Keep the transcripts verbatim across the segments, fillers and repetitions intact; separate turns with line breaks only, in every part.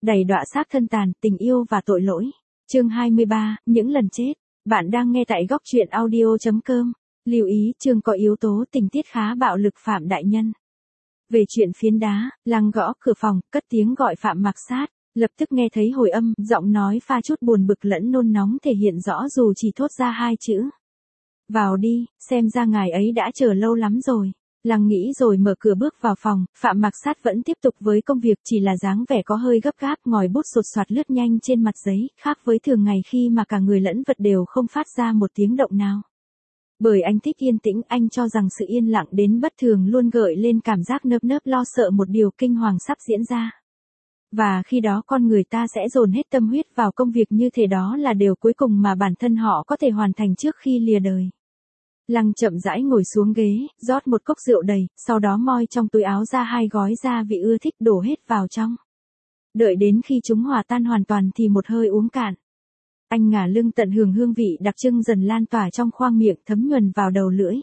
đầy đọa xác thân tàn, tình yêu và tội lỗi. Chương hai mươi ba, những lần chết. Bạn đang nghe tại góc truyện audio chấm com. Lưu ý, chương có yếu tố tình tiết khá bạo lực Phạm đại nhân. Về chuyện phiến đá, Lăng gõ cửa phòng, cất tiếng gọi Phạm Mạc Sát, lập tức nghe thấy hồi âm, giọng nói pha chút buồn bực lẫn nôn nóng thể hiện rõ dù chỉ thốt ra hai chữ. Vào đi, xem ra ngài ấy đã chờ lâu lắm rồi. Lăng nghĩ rồi mở cửa bước vào phòng, Phạm Mạc Sát vẫn tiếp tục với công việc, chỉ là dáng vẻ có hơi gấp gáp, ngòi bút sột soạt lướt nhanh trên mặt giấy, khác với thường ngày khi mà cả người lẫn vật đều không phát ra một tiếng động nào. Bởi anh thích yên tĩnh, anh cho rằng sự yên lặng đến bất thường luôn gợi lên cảm giác nơm nớp lo sợ một điều kinh hoàng sắp diễn ra. Và khi đó con người ta sẽ dồn hết tâm huyết vào công việc, như thế đó là điều cuối cùng mà bản thân họ có thể hoàn thành trước khi lìa đời. Lăng chậm rãi ngồi xuống ghế, rót một cốc rượu đầy, sau đó moi trong túi áo ra hai gói gia vị ưa thích đổ hết vào trong. Đợi đến khi chúng hòa tan hoàn toàn thì một hơi uống cạn. Anh ngả lưng tận hưởng hương vị đặc trưng dần lan tỏa trong khoang miệng, thấm nhuần vào đầu lưỡi.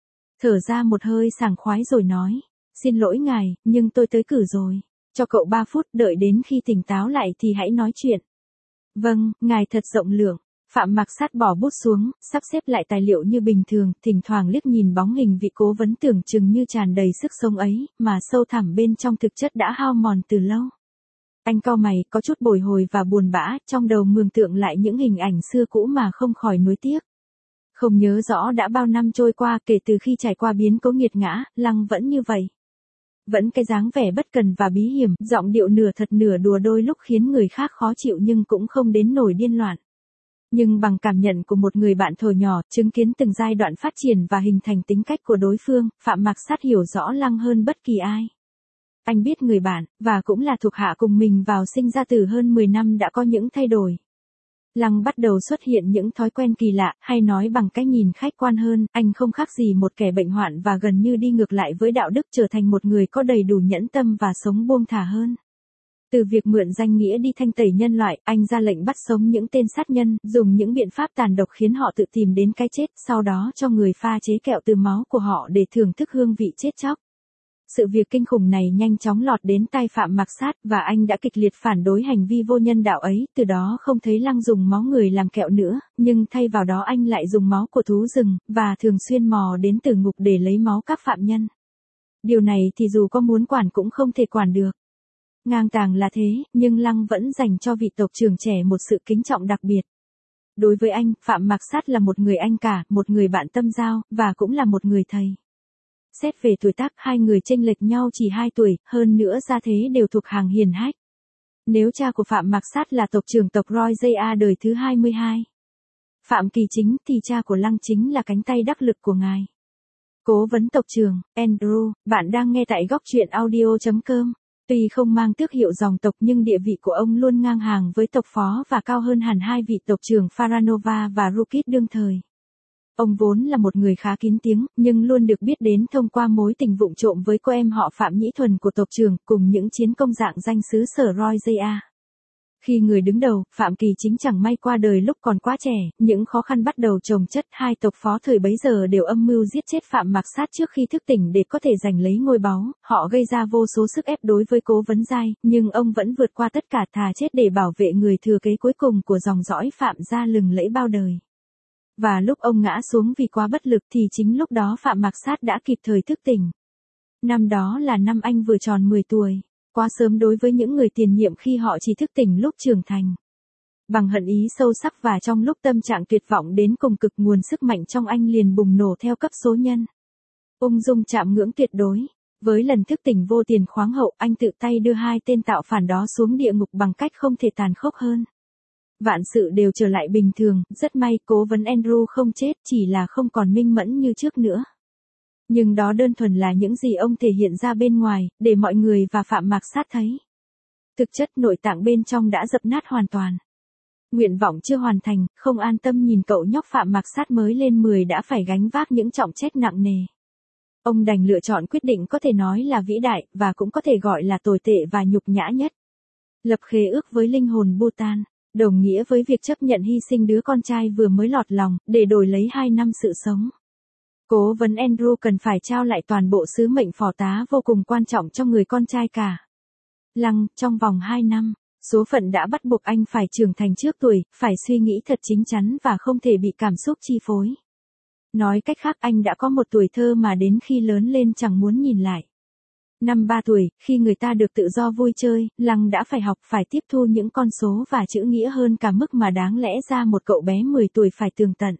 Thở ra một hơi sảng khoái rồi nói, xin lỗi ngài, nhưng tôi tới cử rồi. Cho cậu ba phút, đợi đến khi tỉnh táo lại thì hãy nói chuyện. Vâng, ngài thật rộng lượng. Phạm Mạc Sát bỏ bút xuống, sắp xếp lại tài liệu như bình thường, thỉnh thoảng liếc nhìn bóng hình vị cố vấn tưởng chừng như tràn đầy sức sống ấy, mà sâu thẳm bên trong thực chất đã hao mòn từ lâu. Anh cau mày, có chút bồi hồi và buồn bã, trong đầu mường tượng lại những hình ảnh xưa cũ mà không khỏi nuối tiếc. Không nhớ rõ đã bao năm trôi qua kể từ khi trải qua biến cố nghiệt ngã, Lăng vẫn như vậy. Vẫn cái dáng vẻ bất cần và bí hiểm, giọng điệu nửa thật nửa đùa đôi lúc khiến người khác khó chịu nhưng cũng không đến nổi điên loạn. Nhưng bằng cảm nhận của một người bạn thuở nhỏ, chứng kiến từng giai đoạn phát triển và hình thành tính cách của đối phương, Phạm Mạc Sát hiểu rõ Lăng hơn bất kỳ ai. Anh biết người bạn, và cũng là thuộc hạ cùng mình vào sinh ra từ hơn mười năm đã có những thay đổi. Lăng bắt đầu xuất hiện những thói quen kỳ lạ, hay nói bằng cách nhìn khách quan hơn, anh không khác gì một kẻ bệnh hoạn và gần như đi ngược lại với đạo đức, trở thành một người có đầy đủ nhẫn tâm và sống buông thả hơn. Từ việc mượn danh nghĩa đi thanh tẩy nhân loại, anh ra lệnh bắt sống những tên sát nhân, dùng những biện pháp tàn độc khiến họ tự tìm đến cái chết, sau đó cho người pha chế kẹo từ máu của họ để thưởng thức hương vị chết chóc. Sự việc kinh khủng này nhanh chóng lọt đến tai Phạm Mạc Sát, và anh đã kịch liệt phản đối hành vi vô nhân đạo ấy, từ đó không thấy Lăng dùng máu người làm kẹo nữa, nhưng thay vào đó anh lại dùng máu của thú rừng, và thường xuyên mò đến tử ngục để lấy máu các phạm nhân. Điều này thì dù có muốn quản cũng không thể quản được. Ngang tàng là thế, nhưng Lăng vẫn dành cho vị tộc trưởng trẻ một sự kính trọng đặc biệt. Đối với anh, Phạm Mạc Sát là một người anh cả, một người bạn tâm giao, và cũng là một người thầy. Xét về tuổi tác, hai người chênh lệch nhau chỉ hai tuổi, hơn nữa gia thế đều thuộc hàng hiền hách. Nếu cha của Phạm Mạc Sát là tộc trưởng tộc Roy đời thứ hai mươi hai, Phạm Kỳ Chính, thì cha của Lăng chính là cánh tay đắc lực của ngài. Cố vấn tộc trưởng, Andrew, bạn đang nghe tại góc truyện audio chấm com. Tuy không mang tước hiệu dòng tộc nhưng địa vị của ông luôn ngang hàng với tộc phó và cao hơn hẳn hai vị tộc trưởng Faranova và Rukit đương thời. Ông vốn là một người khá kín tiếng, nhưng luôn được biết đến thông qua mối tình vụng trộm với cô em họ Phạm Nhĩ Thuần của tộc trưởng, cùng những chiến công dạng danh xứ sở Roy. Khi người đứng đầu, Phạm Kỳ Chính chẳng may qua đời lúc còn quá trẻ, những khó khăn bắt đầu chồng chất, hai tộc phó thời bấy giờ đều âm mưu giết chết Phạm Mạc Sát trước khi thức tỉnh để có thể giành lấy ngôi báu, họ gây ra vô số sức ép đối với Cố vấn Giai, nhưng ông vẫn vượt qua tất cả, thà chết để bảo vệ người thừa kế cuối cùng của dòng dõi Phạm gia lừng lẫy bao đời. Và lúc ông ngã xuống vì quá bất lực thì chính lúc đó Phạm Mạc Sát đã kịp thời thức tỉnh. Năm đó là năm anh vừa tròn mười tuổi. Quá sớm đối với những người tiền nhiệm khi họ chỉ thức tỉnh lúc trưởng thành. Bằng hận ý sâu sắc và trong lúc tâm trạng tuyệt vọng đến cùng cực, nguồn sức mạnh trong anh liền bùng nổ theo cấp số nhân. Ung dung chạm ngưỡng tuyệt đối. Với lần thức tỉnh vô tiền khoáng hậu, anh tự tay đưa hai tên tạo phản đó xuống địa ngục bằng cách không thể tàn khốc hơn. Vạn sự đều trở lại bình thường, rất may cố vấn Andrew không chết, chỉ là không còn minh mẫn như trước nữa. Nhưng đó đơn thuần là những gì ông thể hiện ra bên ngoài, để mọi người và Phạm Mạc Sát thấy. Thực chất nội tạng bên trong đã dập nát hoàn toàn. Nguyện vọng chưa hoàn thành, không an tâm nhìn cậu nhóc Phạm Mạc Sát mới lên mười đã phải gánh vác những trọng trách nặng nề. Ông đành lựa chọn quyết định có thể nói là vĩ đại, và cũng có thể gọi là tồi tệ và nhục nhã nhất. Lập khế ước với linh hồn Bhutan, đồng nghĩa với việc chấp nhận hy sinh đứa con trai vừa mới lọt lòng, để đổi lấy hai năm sự sống. Cố vấn Andrew cần phải trao lại toàn bộ sứ mệnh phò tá vô cùng quan trọng cho người con trai cả. Lăng, trong vòng hai năm, Số phận đã bắt buộc anh phải trưởng thành trước tuổi, phải suy nghĩ thật chín chắn và không thể bị cảm xúc chi phối. Nói cách khác anh đã có một tuổi thơ mà đến khi lớn lên chẳng muốn nhìn lại. Năm ba tuổi, khi người ta được tự do vui chơi, Lăng đã phải học, phải tiếp thu những con số và chữ nghĩa hơn cả mức mà đáng lẽ ra một cậu bé mười tuổi phải tường tận.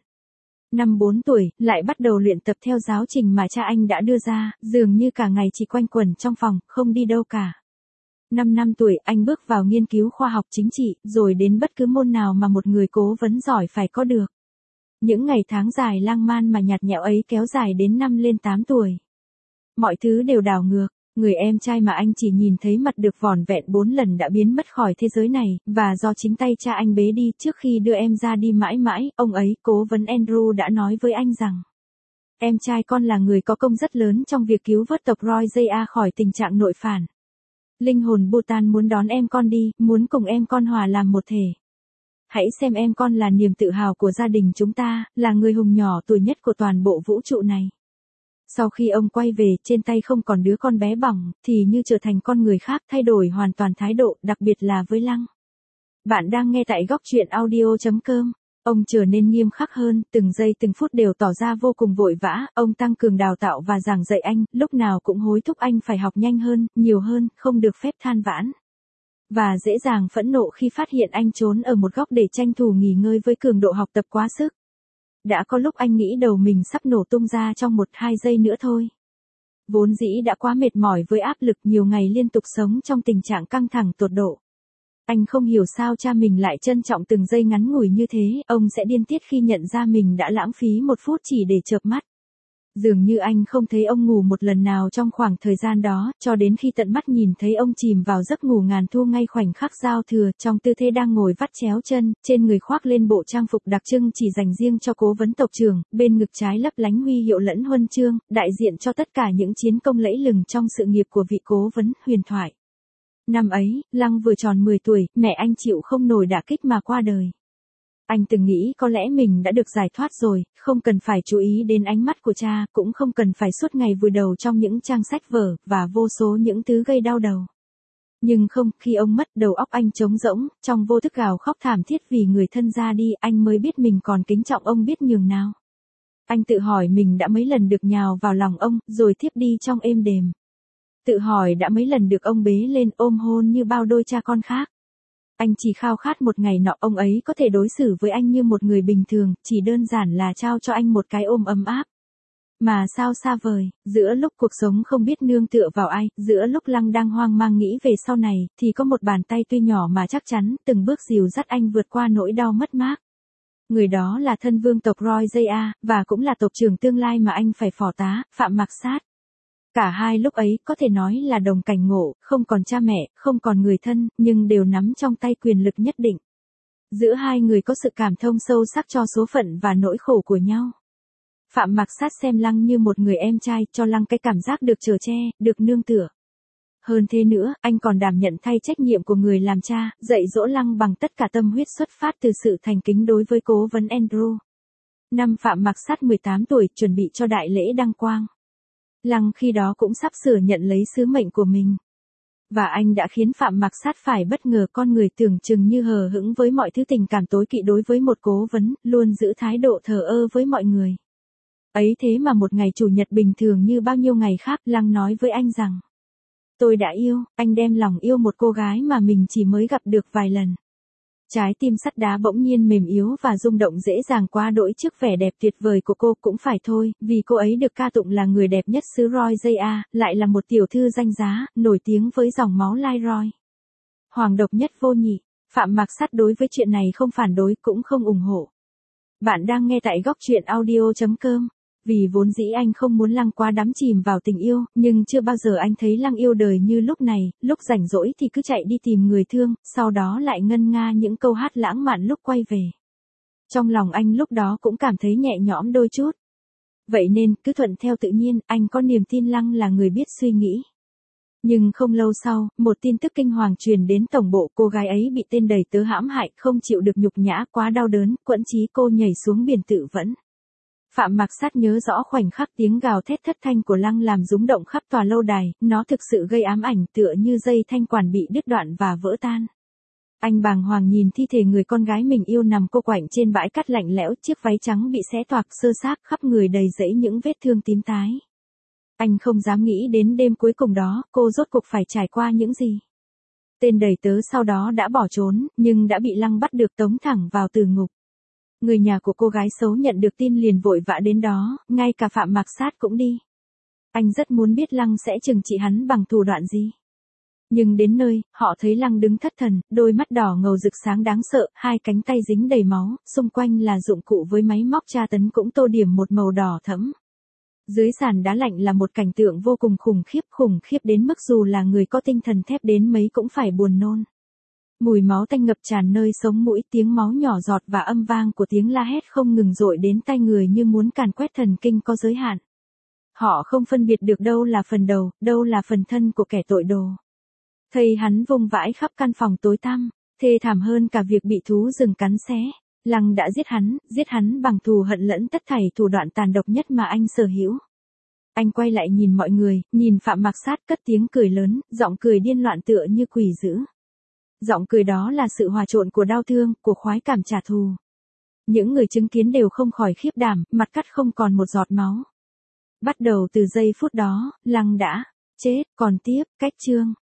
Năm bốn tuổi, lại bắt đầu luyện tập theo giáo trình mà cha anh đã đưa ra, dường như cả ngày chỉ quanh quẩn trong phòng, không đi đâu cả. Năm năm tuổi, anh bước vào nghiên cứu khoa học chính trị, rồi đến bất cứ môn nào mà một người cố vấn giỏi phải có được. Những ngày tháng dài lang man mà nhạt nhẽo ấy kéo dài đến năm lên tám tuổi. Mọi thứ đều đảo ngược. Người em trai mà anh chỉ nhìn thấy mặt được vỏn vẹn bốn lần đã biến mất khỏi thế giới này, và do chính tay cha anh bế đi trước khi đưa em ra đi mãi mãi, ông ấy, cố vấn Andrew đã nói với anh rằng, em trai con là người có công rất lớn trong việc cứu vớt tộc Roy khỏi tình trạng nội phản. Linh hồn Bhutan muốn đón em con đi, muốn cùng em con hòa làm một thể. Hãy xem em con là niềm tự hào của gia đình chúng ta, là người hùng nhỏ tuổi nhất của toàn bộ vũ trụ này. Sau khi ông quay về, trên tay không còn đứa con bé bỏng, thì như trở thành con người khác, thay đổi hoàn toàn thái độ, đặc biệt là với Lăng. Bạn đang nghe tại góc truyện audio chấm com. Ông trở nên nghiêm khắc hơn, từng giây từng phút đều tỏ ra vô cùng vội vã, ông tăng cường đào tạo và giảng dạy anh, lúc nào cũng hối thúc anh phải học nhanh hơn, nhiều hơn, không được phép than vãn. Và dễ dàng phẫn nộ khi phát hiện anh trốn ở một góc để tranh thủ nghỉ ngơi với cường độ học tập quá sức. Đã có lúc anh nghĩ đầu mình sắp nổ tung ra trong một hai giây nữa thôi. Vốn dĩ đã quá mệt mỏi với áp lực nhiều ngày liên tục sống trong tình trạng căng thẳng tột độ. Anh không hiểu sao cha mình lại trân trọng từng giây ngắn ngủi như thế, ông sẽ điên tiết khi nhận ra mình đã lãng phí một phút chỉ để chợp mắt. Dường như anh không thấy ông ngủ một lần nào trong khoảng thời gian đó, cho đến khi tận mắt nhìn thấy ông chìm vào giấc ngủ ngàn thu ngay khoảnh khắc giao thừa, trong tư thế đang ngồi vắt chéo chân, trên người khoác lên bộ trang phục đặc trưng chỉ dành riêng cho cố vấn tộc trưởng, bên ngực trái lấp lánh huy hiệu lẫn huân chương, đại diện cho tất cả những chiến công lẫy lừng trong sự nghiệp của vị cố vấn huyền thoại. Năm ấy, Lăng vừa tròn mười tuổi, mẹ anh chịu không nổi đả kích mà qua đời. Anh từng nghĩ có lẽ mình đã được giải thoát rồi, không cần phải chú ý đến ánh mắt của cha, cũng không cần phải suốt ngày vùi đầu trong những trang sách vở, và vô số những thứ gây đau đầu. Nhưng không, khi ông mất, đầu óc anh trống rỗng, trong vô thức gào khóc thảm thiết vì người thân ra đi, anh mới biết mình còn kính trọng ông biết nhường nào. Anh tự hỏi mình đã mấy lần được nhào vào lòng ông, rồi thiếp đi trong êm đềm. Tự hỏi đã mấy lần được ông bế lên ôm hôn như bao đôi cha con khác. Anh chỉ khao khát một ngày nọ ông ấy có thể đối xử với anh như một người bình thường, chỉ đơn giản là trao cho anh một cái ôm ấm áp. Mà sao xa vời, giữa lúc cuộc sống không biết nương tựa vào ai, giữa lúc Lăng đang hoang mang nghĩ về sau này, thì có một bàn tay tuy nhỏ mà chắc chắn, từng bước dìu dắt anh vượt qua nỗi đau mất mát. Người đó là thân vương tộc Roy, và cũng là tộc trưởng tương lai mà anh phải phò tá, Phạm Mạc Sát. Cả hai lúc ấy có thể nói là đồng cảnh ngộ, không còn cha mẹ, không còn người thân, nhưng đều nắm trong tay quyền lực nhất định. Giữa hai người có sự cảm thông sâu sắc cho số phận và nỗi khổ của nhau. Phạm Mạc Sát xem Lăng như một người em trai, cho Lăng cái cảm giác được chở che, được nương tựa. Hơn thế nữa, anh còn đảm nhận thay trách nhiệm của người làm cha, dạy dỗ Lăng bằng tất cả tâm huyết xuất phát từ sự thành kính đối với cố vấn Andrew. Năm Phạm Mạc Sát mười tám tuổi, chuẩn bị cho đại lễ đăng quang. Lăng khi đó cũng sắp sửa nhận lấy sứ mệnh của mình. Và anh đã khiến Phạm Mạc Sát phải bất ngờ, con người tưởng chừng như hờ hững với mọi thứ tình cảm tối kỵ đối với một cố vấn, luôn giữ thái độ thờ ơ với mọi người. Ấy thế mà một ngày chủ nhật bình thường như bao nhiêu ngày khác, Lăng nói với anh rằng, tôi đã yêu, anh đem lòng yêu một cô gái mà mình chỉ mới gặp được vài lần. Trái tim sắt đá bỗng nhiên mềm yếu và rung động dễ dàng quá đỗi trước vẻ đẹp tuyệt vời của cô, cũng phải thôi, vì cô ấy được ca tụng là người đẹp nhất xứ Roy, lại là một tiểu thư danh giá, nổi tiếng với dòng máu lai Roy. Hoàng độc nhất vô nhị, Phạm Mạc Sát đối với chuyện này không phản đối cũng không ủng hộ. Bạn đang nghe tại góc truyện audio chấm com. Vì vốn dĩ anh không muốn Lăng quá đắm chìm vào tình yêu, nhưng chưa bao giờ anh thấy Lăng yêu đời như lúc này, lúc rảnh rỗi thì cứ chạy đi tìm người thương, sau đó lại ngân nga những câu hát lãng mạn lúc quay về. Trong lòng anh lúc đó cũng cảm thấy nhẹ nhõm đôi chút. Vậy nên, cứ thuận theo tự nhiên, anh có niềm tin Lăng là người biết suy nghĩ. Nhưng không lâu sau, một tin tức kinh hoàng truyền đến tổng bộ, cô gái ấy bị tên đầy tớ hãm hại, không chịu được nhục nhã, quá đau đớn, quẫn chí cô nhảy xuống biển tự vẫn. Phạm Mạc Sát nhớ rõ khoảnh khắc tiếng gào thét thất thanh của Lăng làm rúng động khắp tòa lâu đài, nó thực sự gây ám ảnh, tựa như dây thanh quản bị đứt đoạn và vỡ tan. Anh bàng hoàng nhìn thi thể người con gái mình yêu nằm cô quạnh trên bãi cát lạnh lẽo, chiếc váy trắng bị xé toạc xơ xác, khắp người đầy rẫy những vết thương tím tái. Anh không dám nghĩ đến đêm cuối cùng đó, cô rốt cuộc phải trải qua những gì. Tên đầy tớ sau đó đã bỏ trốn, nhưng đã bị Lăng bắt được tống thẳng vào tử ngục. Người nhà của cô gái xấu nhận được tin liền vội vã đến đó, ngay cả Phạm Mạc Sát cũng đi. Anh rất muốn biết Lăng sẽ trừng trị hắn bằng thủ đoạn gì. Nhưng đến nơi, họ thấy Lăng đứng thất thần, đôi mắt đỏ ngầu rực sáng đáng sợ, hai cánh tay dính đầy máu, xung quanh là dụng cụ với máy móc tra tấn cũng tô điểm một màu đỏ thẫm. Dưới sàn đá lạnh là một cảnh tượng vô cùng khủng khiếp, khủng khiếp đến mức dù là người có tinh thần thép đến mấy cũng phải buồn nôn. Mùi máu tanh ngập tràn nơi sống mũi, tiếng máu nhỏ giọt và âm vang của tiếng la hét không ngừng dội đến tai người như muốn càn quét thần kinh có giới hạn. Họ không phân biệt được đâu là phần đầu, đâu là phần thân của kẻ tội đồ. Thây hắn vung vãi khắp căn phòng tối tăm, thê thảm hơn cả việc bị thú rừng cắn xé. Lăng đã giết hắn, giết hắn bằng thù hận lẫn tất thảy thủ đoạn tàn độc nhất mà anh sở hữu. Anh quay lại nhìn mọi người, nhìn Phạm Mạc Sát cất tiếng cười lớn, giọng cười điên loạn tựa như quỷ dữ. Giọng cười đó là sự hòa trộn của đau thương, của khoái cảm trả thù. Những người chứng kiến đều không khỏi khiếp đảm, mặt cắt không còn một giọt máu. Bắt đầu từ giây phút đó, Lăng đã chết, còn tiếp, cách chương.